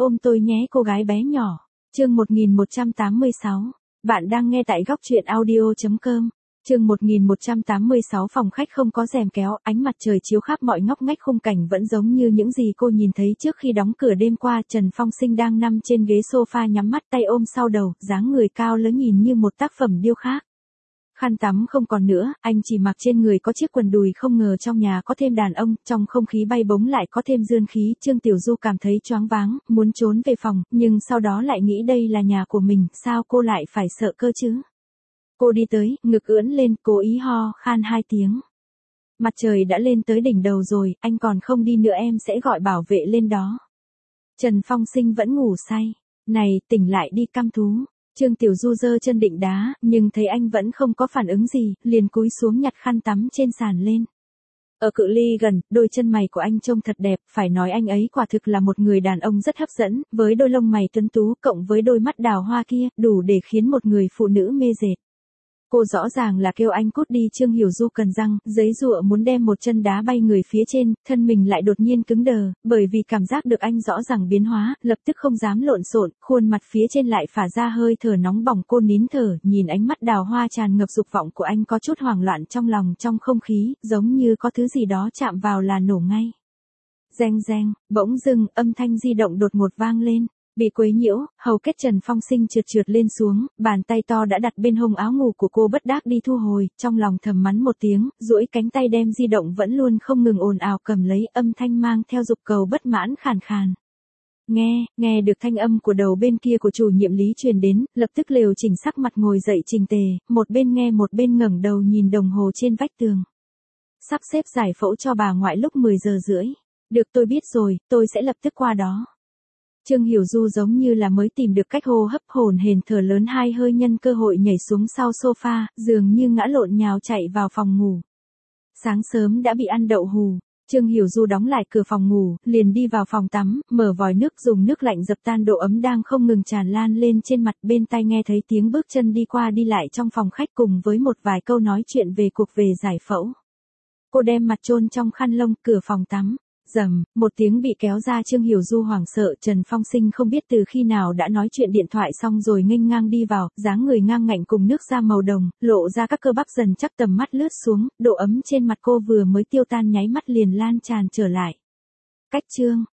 ôm tôi nhé cô gái bé nhỏ. Chương 1186. Bạn đang nghe tại góc truyện audio.com. Chương 1186 phòng khách không có rèm kéo, ánh mặt trời chiếu khắp mọi ngóc ngách khung cảnh vẫn giống như những gì cô nhìn thấy trước khi đóng cửa đêm qua. Trần Phong Sinh đang nằm trên ghế sofa nhắm mắt tay ôm sau đầu, dáng người cao lớn nhìn như một tác phẩm điêu khắc. Khăn tắm không còn nữa, anh chỉ mặc trên người có chiếc quần đùi, không ngờ trong nhà có thêm đàn ông, trong không khí bay bổng lại có thêm dương khí. Trương Tiểu Du cảm thấy choáng váng, muốn trốn về phòng, nhưng sau đó lại nghĩ đây là nhà của mình, sao cô lại phải sợ cơ chứ? Cô đi tới, ngực ưỡn lên, cố ý ho khan 2 tiếng. Mặt trời đã lên tới đỉnh đầu rồi, anh còn không đi nữa em sẽ gọi bảo vệ lên đó. Trần Phong Sinh vẫn ngủ say. Này, tỉnh lại đi căm thú. Trương Tiểu Du giơ chân định đá, nhưng thấy anh vẫn không có phản ứng gì, liền cúi xuống nhặt khăn tắm trên sàn lên. Ở cự ly gần, đôi chân mày của anh trông thật đẹp, phải nói anh ấy quả thực là một người đàn ông rất hấp dẫn, với đôi lông mày tuấn tú cộng với đôi mắt đào hoa kia, đủ để khiến một người phụ nữ mê dệt. Cô rõ ràng là kêu anh cút đi. Trương Hiểu Du cần răng, giấy giụa muốn đem một chân đá bay người phía trên, thân mình lại đột nhiên cứng đờ, bởi vì cảm giác được anh rõ ràng biến hóa, lập tức không dám lộn xộn, khuôn mặt phía trên lại phả ra hơi thở nóng bỏng. Cô nín thở, nhìn ánh mắt đào hoa tràn ngập dục vọng của anh, có chút hoảng loạn trong lòng. Trong không khí, giống như có thứ gì đó chạm vào là nổ ngay. Reng reng, bỗng dưng, âm thanh di động đột ngột vang lên. Bị quấy nhiễu, hầu kết Trần Phong Sinh trượt trượt lên xuống, bàn tay to đã đặt bên hông áo ngủ của cô bất đắc đi thu hồi, trong lòng thầm mắng một tiếng, duỗi cánh tay đem di động vẫn luôn không ngừng ồn ào cầm lấy, âm thanh mang theo dục cầu bất mãn khàn khàn. Nghe được thanh âm của đầu bên kia của chủ nhiệm Lý truyền đến, lập tức lều chỉnh sắc mặt ngồi dậy chỉnh tề, một bên nghe một bên ngẩng đầu nhìn đồng hồ trên vách tường. Sắp xếp giải phẫu cho bà ngoại lúc 10 giờ rưỡi. Được, tôi biết rồi, tôi sẽ lập tức qua đó. Trương Hiểu Du giống như là mới tìm được cách hô hấp, hổn hển thở lớn hai hơi, nhân cơ hội nhảy xuống sau sofa, dường như ngã lộn nhào chạy vào phòng ngủ. Sáng sớm đã bị ăn đậu hù. Trương Hiểu Du đóng lại cửa phòng ngủ, liền đi vào phòng tắm, mở vòi nước dùng nước lạnh dập tan độ ấm đang không ngừng tràn lan lên trên mặt, bên tai nghe thấy tiếng bước chân đi qua đi lại trong phòng khách cùng với một vài câu nói chuyện về cuộc về giải phẫu. Cô đem mặt chôn trong khăn lông, cửa phòng tắm. Rầm, một tiếng bị kéo ra. Trương Hiểu Du hoảng sợ. Trần Phong Sinh không biết từ khi nào đã nói chuyện điện thoại xong rồi nghênh ngang đi vào, dáng người ngang ngạnh cùng nước da màu đồng, lộ ra các cơ bắp dần chắc, tầm mắt lướt xuống, độ ấm trên mặt cô vừa mới tiêu tan nháy mắt liền lan tràn trở lại. Cách Trương